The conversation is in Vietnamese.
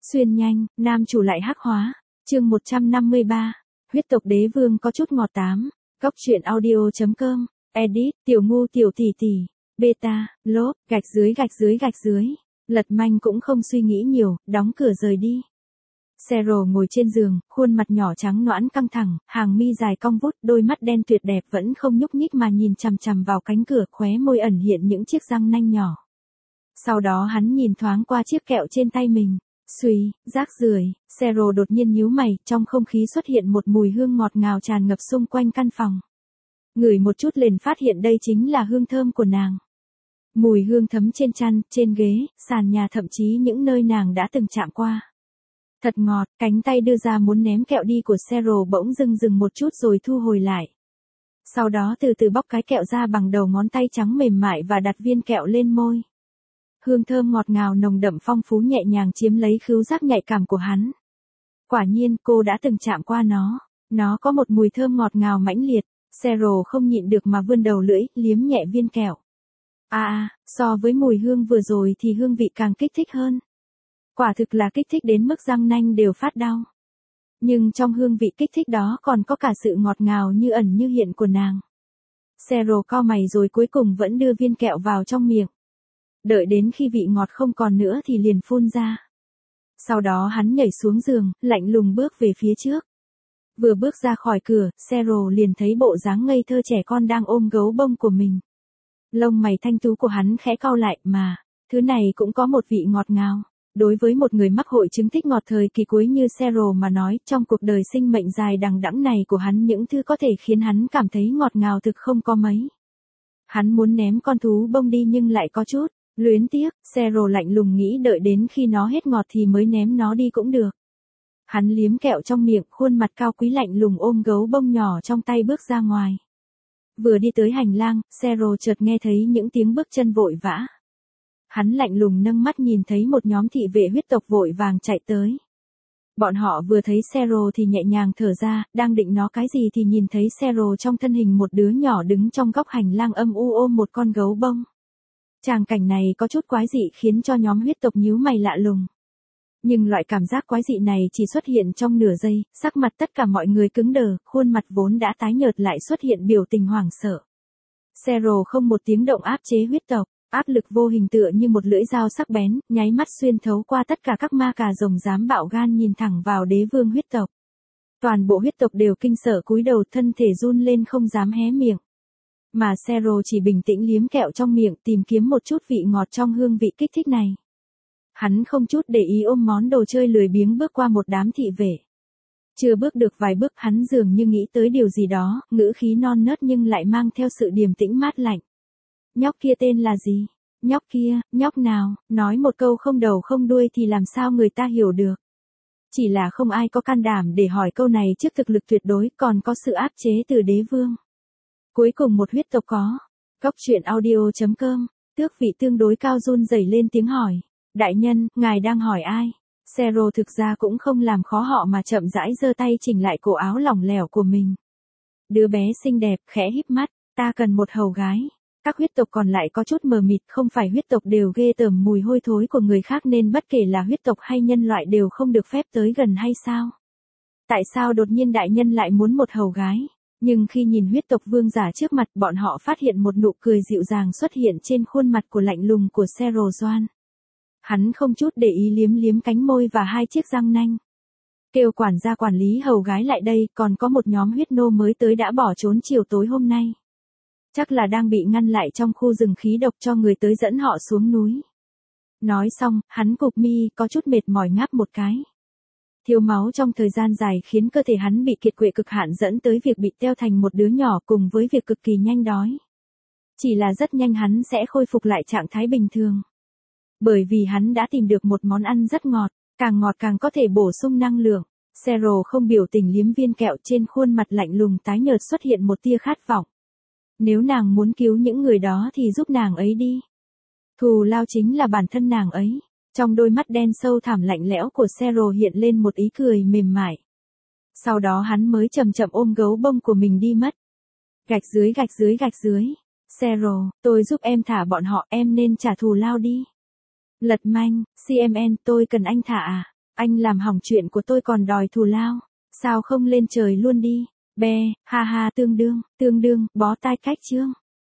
Xuyên nhanh, nam chủ lại hắc hóa. Chương 153. Huyết tộc đế vương có chút ngọt tám. Góc truyện audio.com. Edit, tiểu ngu tiểu tỷ tỷ. Beta, lốp, gạch dưới. Lật manh cũng không suy nghĩ nhiều, đóng cửa rời đi. Cheryl ngồi trên giường, khuôn mặt nhỏ trắng nõn căng thẳng, hàng mi dài cong vút, đôi mắt đen tuyệt đẹp vẫn không nhúc nhích mà nhìn chằm chằm vào cánh cửa, khóe môi ẩn hiện những chiếc răng nanh nhỏ. Sau đó hắn nhìn thoáng qua chiếc kẹo trên tay mình. Xuy, rác rưởi. Cheryl đột nhiên nhíu mày, trong không khí xuất hiện một mùi hương ngọt ngào tràn ngập xung quanh căn phòng. Ngửi một chút liền phát hiện đây chính là hương thơm của nàng. Mùi hương thấm trên chăn, trên ghế, sàn nhà, thậm chí những nơi nàng đã từng chạm qua. Thật ngọt, cánh tay đưa ra muốn ném kẹo đi của Cheryl bỗng dừng một chút rồi thu hồi lại. Sau đó từ từ bóc cái kẹo ra bằng đầu ngón tay trắng mềm mại và đặt viên kẹo lên môi. Hương thơm ngọt ngào nồng đậm phong phú nhẹ nhàng chiếm lấy khứu giác nhạy cảm của hắn. Quả nhiên cô đã từng chạm qua nó. Nó có một mùi thơm ngọt ngào mãnh liệt. Cheryl không nhịn được mà vươn đầu lưỡi, liếm nhẹ viên kẹo. So với mùi hương vừa rồi thì hương vị càng kích thích hơn. Quả thực là kích thích đến mức răng nanh đều phát đau. Nhưng trong hương vị kích thích đó còn có cả sự ngọt ngào như ẩn như hiện của nàng. Cheryl cau mày rồi cuối cùng vẫn đưa viên kẹo vào trong miệng. Đợi đến khi vị ngọt không còn nữa thì liền phun ra. Sau đó hắn nhảy xuống giường, lạnh lùng bước về phía trước. Vừa bước ra khỏi cửa, Cheryl liền thấy bộ dáng ngây thơ trẻ con đang ôm gấu bông của mình. Lông mày thanh tú của hắn khẽ cau lại, mà, thứ này cũng có một vị ngọt ngào. Đối với một người mắc hội chứng thích ngọt thời kỳ cuối như Cheryl mà nói, trong cuộc đời sinh mệnh dài đằng đẵng này của hắn những thứ có thể khiến hắn cảm thấy ngọt ngào thực không có mấy. Hắn muốn ném con thú bông đi nhưng lại có chút luyến tiếc. Cheryl lạnh lùng nghĩ đợi đến khi nó hết ngọt thì mới ném nó đi cũng được. Hắn liếm kẹo trong miệng, khuôn mặt cao quý lạnh lùng ôm gấu bông nhỏ trong tay bước ra ngoài. Vừa đi tới hành lang, Cheryl chợt nghe thấy những tiếng bước chân vội vã. Hắn lạnh lùng nâng mắt nhìn thấy một nhóm thị vệ huyết tộc vội vàng chạy tới. Bọn họ vừa thấy Cheryl thì nhẹ nhàng thở ra, đang định nói cái gì thì nhìn thấy Cheryl trong thân hình một đứa nhỏ đứng trong góc hành lang âm u ôm một con gấu bông. Tràng cảnh này có chút quái dị khiến cho nhóm huyết tộc nhíu mày lạ lùng. Nhưng loại cảm giác quái dị này chỉ xuất hiện trong nửa giây, sắc mặt tất cả mọi người cứng đờ, khuôn mặt vốn đã tái nhợt lại xuất hiện biểu tình hoảng sợ. Cheryl không một tiếng động áp chế huyết tộc, áp lực vô hình tựa như một lưỡi dao sắc bén, nháy mắt xuyên thấu qua tất cả các ma cà rồng dám bạo gan nhìn thẳng vào đế vương huyết tộc. Toàn bộ huyết tộc đều kinh sợ cúi đầu, thân thể run lên không dám hé miệng. Mà Cheryl chỉ bình tĩnh liếm kẹo trong miệng, tìm kiếm một chút vị ngọt trong hương vị kích thích này. Hắn không chút để ý ôm món đồ chơi lười biếng bước qua một đám thị vệ. Chưa bước được vài bước hắn dường như nghĩ tới điều gì đó, ngữ khí non nớt nhưng lại mang theo sự điềm tĩnh mát lạnh. Nhóc kia tên là gì? Nhóc kia, nhóc nào? Nói một câu không đầu không đuôi thì làm sao người ta hiểu được. Chỉ là không ai có can đảm để hỏi câu này trước thực lực tuyệt đối, còn có sự áp chế từ đế vương. Cuối cùng một huyết tộc có. Góc truyện audio.com. Tước vị tương đối cao run rẩy lên tiếng hỏi. Đại nhân, ngài đang hỏi ai? Cheryl thực ra cũng không làm khó họ mà chậm rãi giơ tay chỉnh lại cổ áo lỏng lẻo của mình. Đứa bé xinh đẹp, khẽ híp mắt, ta cần một hầu gái. Các huyết tộc còn lại có chút mờ mịt, không phải huyết tộc đều ghê tởm mùi hôi thối của người khác nên bất kể là huyết tộc hay nhân loại đều không được phép tới gần hay sao? Tại sao đột nhiên đại nhân lại muốn một hầu gái? Nhưng khi nhìn huyết tộc vương giả trước mặt, bọn họ phát hiện một nụ cười dịu dàng xuất hiện trên khuôn mặt của lạnh lùng của Cheryl Doan. Hắn không chút để ý liếm cánh môi và hai chiếc răng nanh. Kêu quản gia quản lý hầu gái lại đây, còn có một nhóm huyết nô mới tới đã bỏ trốn chiều tối hôm nay. Chắc là đang bị ngăn lại trong khu rừng khí độc cho người tới dẫn họ xuống núi. Nói xong, hắn cụp mi, có chút mệt mỏi ngáp một cái. Thiếu máu trong thời gian dài khiến cơ thể hắn bị kiệt quệ cực hạn dẫn tới việc bị teo thành một đứa nhỏ cùng với việc cực kỳ nhanh đói. Chỉ là rất nhanh hắn sẽ khôi phục lại trạng thái bình thường. Bởi vì hắn đã tìm được một món ăn rất ngọt càng có thể bổ sung năng lượng. Cheryl không biểu tình liếm viên kẹo, trên khuôn mặt lạnh lùng tái nhợt xuất hiện một tia khát vọng. Nếu nàng muốn cứu những người đó thì giúp nàng ấy đi. Thù lao chính là bản thân nàng ấy. Trong đôi mắt đen sâu thẳm lạnh lẽo của Cheryl hiện lên một ý cười mềm mại. Sau đó hắn mới chậm chậm ôm gấu bông của mình đi mất. Gạch dưới. Cheryl, tôi giúp em thả bọn họ, em nên trả thù lao đi. Lật manh, CMN, tôi cần anh thả à? Anh làm hỏng chuyện của tôi còn đòi thù lao. Sao không lên trời luôn đi? Be, ha ha tương đương, bó tai cách chương.